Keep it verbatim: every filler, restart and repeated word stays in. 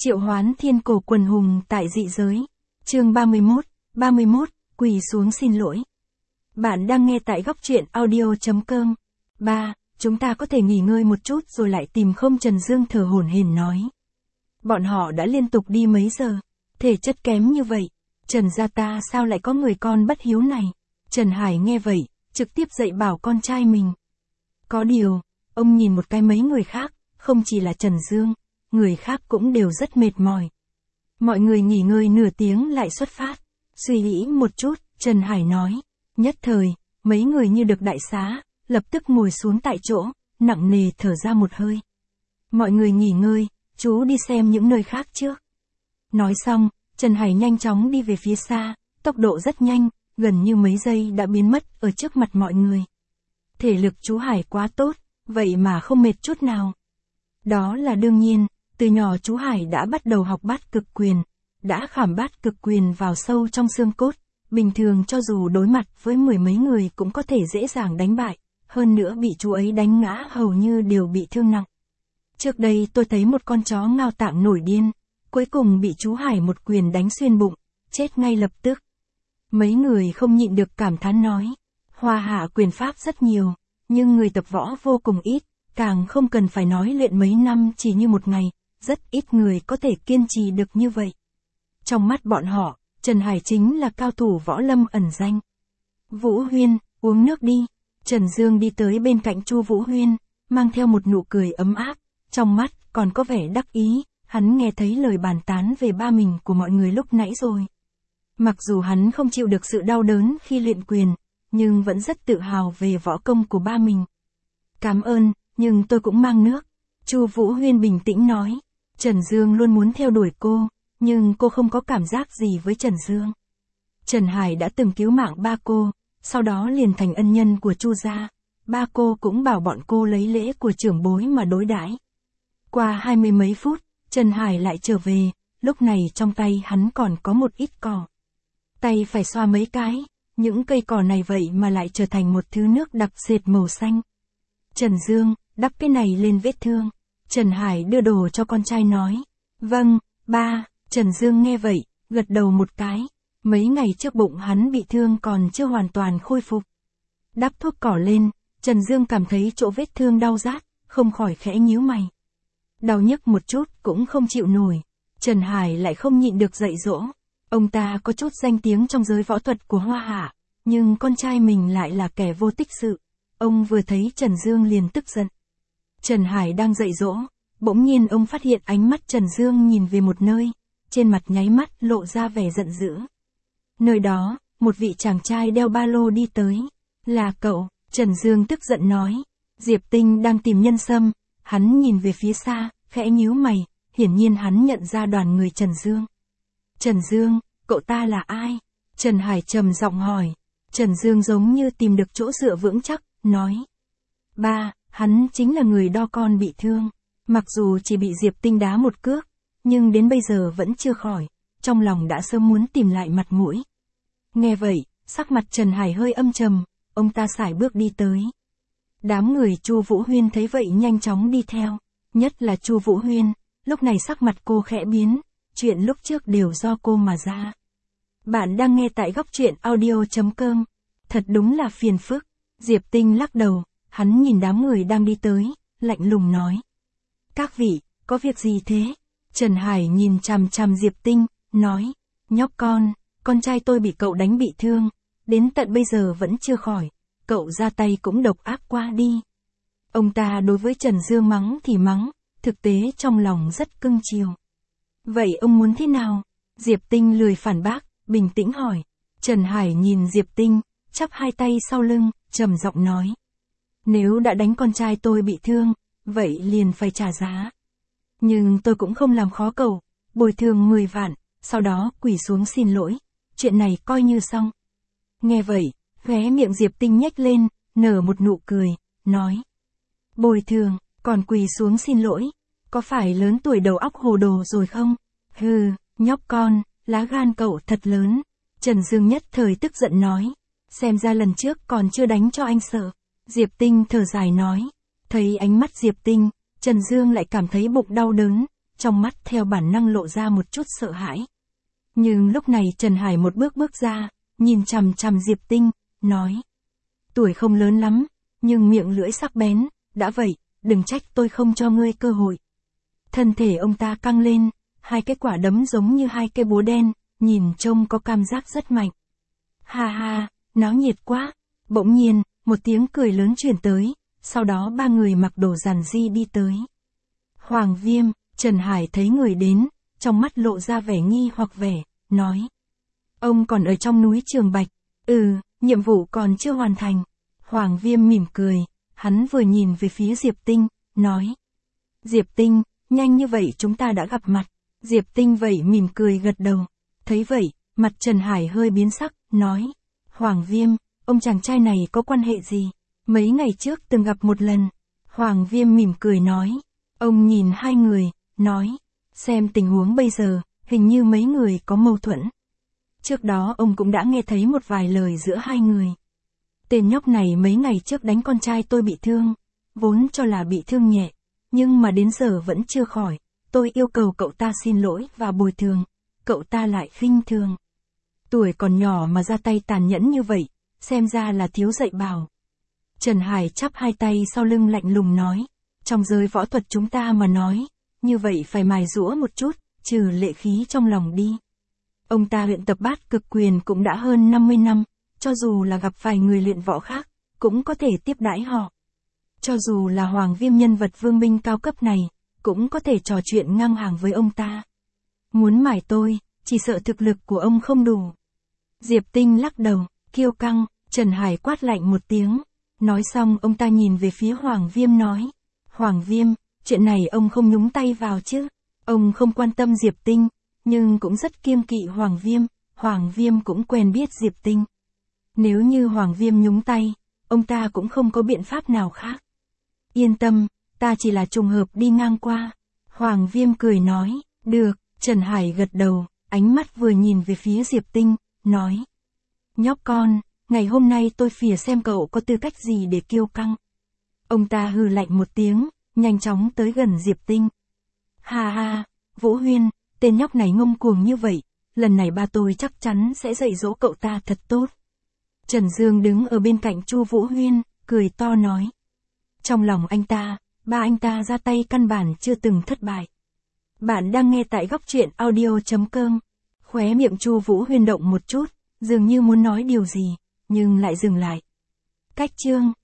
Triệu hoán thiên cổ quần hùng tại dị giới. Chương ba mươi mốt, ba mươi mốt, quỳ xuống xin lỗi. Bạn đang nghe tại góc truyện audio chấm com. ba. Chúng ta có thể nghỉ ngơi một chút rồi lại tìm không? Trần Dương thở hổn hển nói. Bọn họ đã liên tục đi mấy giờ, thể chất kém như vậy, Trần gia ta sao lại có người con bất hiếu này? Trần Hải nghe vậy, trực tiếp dạy bảo con trai mình. Có điều, ông nhìn một cái mấy người khác, không chỉ là Trần Dương, người khác cũng đều rất mệt mỏi. Mọi người nghỉ ngơi nửa tiếng lại xuất phát. Suy nghĩ một chút, Trần Hải nói. Nhất thời, mấy người như được đại xá, lập tức ngồi xuống tại chỗ, nặng nề thở ra một hơi. Mọi người nghỉ ngơi, chú đi xem những nơi khác trước. Nói xong, Trần Hải nhanh chóng đi về phía xa, tốc độ rất nhanh, gần như mấy giây đã biến mất ở trước mặt mọi người. Thể lực chú Hải quá tốt, vậy mà không mệt chút nào. Đó là đương nhiên, từ nhỏ chú Hải đã bắt đầu học bát cực quyền, đã khảm bát cực quyền vào sâu trong xương cốt, bình thường cho dù đối mặt với mười mấy người cũng có thể dễ dàng đánh bại, hơn nữa bị chú ấy đánh ngã hầu như đều bị thương nặng. Trước đây tôi thấy một con chó ngao tạng nổi điên, cuối cùng bị chú Hải một quyền đánh xuyên bụng, chết ngay lập tức. Mấy người không nhịn được cảm thán nói, Hoa Hạ quyền pháp rất nhiều, nhưng người tập võ vô cùng ít, càng không cần phải nói luyện mấy năm chỉ như một ngày, rất ít người có thể kiên trì được như vậy. Trong mắt bọn họ, Trần Hải chính là cao thủ võ lâm ẩn danh. Vũ Huyên, uống nước đi. Trần Dương đi tới bên cạnh Chu Vũ Huyên, mang theo một nụ cười ấm áp, trong mắt còn có vẻ đắc ý, hắn nghe thấy lời bàn tán về ba mình của mọi người lúc nãy rồi. Mặc dù hắn không chịu được sự đau đớn khi luyện quyền, nhưng vẫn rất tự hào về võ công của ba mình. Cảm ơn, nhưng tôi cũng mang nước. Chu Vũ Huyên bình tĩnh nói. Trần Dương luôn muốn theo đuổi cô, nhưng cô không có cảm giác gì với Trần Dương. Trần Hải đã từng cứu mạng ba cô, sau đó liền thành ân nhân của Chu gia. Ba cô cũng bảo bọn cô lấy lễ của trưởng bối mà đối đãi. Qua hai mươi mấy phút, Trần Hải lại trở về, lúc này trong tay hắn còn có một ít cỏ. Tay phải xoa mấy cái, những cây cỏ này vậy mà lại trở thành một thứ nước đặc sệt màu xanh. Trần Dương, đắp cái này lên vết thương. Trần Hải đưa đồ cho con trai nói. Vâng, ba. Trần Dương nghe vậy, gật đầu một cái. Mấy ngày trước bụng hắn bị thương còn chưa hoàn toàn khôi phục. Đắp thuốc cỏ lên, Trần Dương cảm thấy chỗ vết thương đau rát, không khỏi khẽ nhíu mày. Đau nhức một chút cũng không chịu nổi. Trần Hải lại không nhịn được dạy dỗ. Ông ta có chút danh tiếng trong giới võ thuật của Hoa Hạ, nhưng con trai mình lại là kẻ vô tích sự. Ông vừa thấy Trần Dương liền tức giận. Trần Hải đang dạy dỗ, bỗng nhiên ông phát hiện ánh mắt Trần Dương nhìn về một nơi, trên mặt nháy mắt lộ ra vẻ giận dữ. Nơi đó, một vị chàng trai đeo ba lô đi tới. Là cậu, Trần Dương tức giận nói. Diệp Tinh đang tìm Nhân Sâm, hắn nhìn về phía xa, khẽ nhíu mày, hiển nhiên hắn nhận ra đoàn người Trần Dương. Trần Dương, cậu ta là ai? Trần Hải trầm giọng hỏi. Trần Dương giống như tìm được chỗ dựa vững chắc, nói. Ba, hắn chính là người đo con bị thương. Mặc dù chỉ bị Diệp Tinh đá một cước, nhưng đến bây giờ vẫn chưa khỏi, trong lòng đã sớm muốn tìm lại mặt mũi. Nghe vậy, sắc mặt Trần Hải hơi âm trầm, ông ta sải bước đi tới. Đám người Chu Vũ Huyên thấy vậy nhanh chóng đi theo, nhất là Chu Vũ Huyên, lúc này sắc mặt cô khẽ biến, chuyện lúc trước đều do cô mà ra. Bạn đang nghe tại góc truyện audio chấm com. Thật đúng là phiền phức. Diệp Tinh lắc đầu, hắn nhìn đám người đang đi tới, lạnh lùng nói. Các vị, có việc gì thế? Trần Hải nhìn chằm chằm Diệp Tinh, nói. Nhóc con, con trai tôi bị cậu đánh bị thương, đến tận bây giờ vẫn chưa khỏi, cậu ra tay cũng độc ác quá đi. Ông ta đối với Trần Dương mắng thì mắng, thực tế trong lòng rất cưng chiều. Vậy ông muốn thế nào? Diệp Tinh lười phản bác, bình tĩnh hỏi. Trần Hải nhìn Diệp Tinh, chắp hai tay sau lưng, trầm giọng nói. Nếu đã đánh con trai tôi bị thương, vậy liền phải trả giá. Nhưng tôi cũng không làm khó cậu, bồi thường mười vạn, sau đó quỳ xuống xin lỗi, chuyện này coi như xong. Nghe vậy, khóe miệng Diệp Tinh nhếch lên, nở một nụ cười, nói. Bồi thường, còn quỳ xuống xin lỗi, có phải lớn tuổi đầu óc hồ đồ rồi không? Hừ, nhóc con, lá gan cậu thật lớn. Trần Dương nhất thời tức giận nói. Xem ra lần trước còn chưa đánh cho anh sợ. Diệp Tinh thở dài nói. Thấy ánh mắt Diệp Tinh, Trần Dương lại cảm thấy bụng đau đớn, trong mắt theo bản năng lộ ra một chút sợ hãi. Nhưng lúc này Trần Hải một bước bước ra, nhìn chằm chằm Diệp Tinh, nói. Tuổi không lớn lắm, nhưng miệng lưỡi sắc bén, đã vậy, đừng trách tôi không cho ngươi cơ hội. Thân thể ông ta căng lên, hai cái quả đấm giống như hai cây búa đen, nhìn trông có cảm giác rất mạnh. Ha ha, náo nhiệt quá. Bỗng nhiên, một tiếng cười lớn truyền tới, sau đó ba người mặc đồ giản dị đi tới. Hoàng Viêm, Trần Hải thấy người đến, trong mắt lộ ra vẻ nghi hoặc vẻ, nói. Ông còn ở trong núi Trường Bạch. Ừ, nhiệm vụ còn chưa hoàn thành. Hoàng Viêm mỉm cười, hắn vừa nhìn về phía Diệp Tinh, nói. Diệp Tinh, nhanh như vậy chúng ta đã gặp mặt. Diệp Tinh vậy mỉm cười gật đầu. Thấy vậy, mặt Trần Hải hơi biến sắc, nói. Hoàng Viêm, ông chàng trai này có quan hệ gì? Mấy ngày trước từng gặp một lần. Hoàng Viêm mỉm cười nói. Ông nhìn hai người, nói. Xem tình huống bây giờ, hình như mấy người có mâu thuẫn. Trước đó ông cũng đã nghe thấy một vài lời giữa hai người. Tên nhóc này mấy ngày trước đánh con trai tôi bị thương. Vốn cho là bị thương nhẹ. Nhưng mà đến giờ vẫn chưa khỏi. Tôi yêu cầu cậu ta xin lỗi và bồi thường. Cậu ta lại khinh thường. Tuổi còn nhỏ mà ra tay tàn nhẫn như vậy, xem ra là thiếu dạy bảo. Trần Hải chắp hai tay sau lưng lạnh lùng nói. Trong giới võ thuật chúng ta mà nói, như vậy phải mài giũa một chút, trừ lệ khí trong lòng đi. Ông ta luyện tập bát cực quyền cũng đã hơn năm mươi năm, cho dù là gặp vài người luyện võ khác, cũng có thể tiếp đãi họ. Cho dù là Hoàng Viêm nhân vật vương binh cao cấp này, cũng có thể trò chuyện ngang hàng với ông ta. Muốn mải tôi, chỉ sợ thực lực của ông không đủ. Diệp Tinh lắc đầu, kiêu căng, Trần Hải quát lạnh một tiếng. Nói xong ông ta nhìn về phía Hoàng Viêm nói. Hoàng Viêm, chuyện này ông không nhúng tay vào chứ. Ông không quan tâm Diệp Tinh, nhưng cũng rất kiêng kỵ Hoàng Viêm. Hoàng Viêm cũng quen biết Diệp Tinh. Nếu như Hoàng Viêm nhúng tay, ông ta cũng không có biện pháp nào khác. Yên tâm, ta chỉ là trùng hợp đi ngang qua. Hoàng Viêm cười nói, được, Trần Hải gật đầu, ánh mắt vừa nhìn về phía Diệp Tinh, nói. Nhóc con, ngày hôm nay tôi phìa xem cậu có tư cách gì để kiêu căng. Ông ta hừ lạnh một tiếng, nhanh chóng tới gần Diệp Tinh. Ha ha, Vũ Huyên, tên nhóc này ngông cuồng như vậy, lần này ba tôi chắc chắn sẽ dạy dỗ cậu ta thật tốt. Trần Dương đứng ở bên cạnh Chu Vũ Huyên, cười to nói. Trong lòng anh ta, ba anh ta ra tay căn bản chưa từng thất bại. Bạn đang nghe tại góc truyện audio chấm com. Khóe miệng Chu Vũ Huyên động một chút, dường như muốn nói điều gì, nhưng lại dừng lại. Cách chương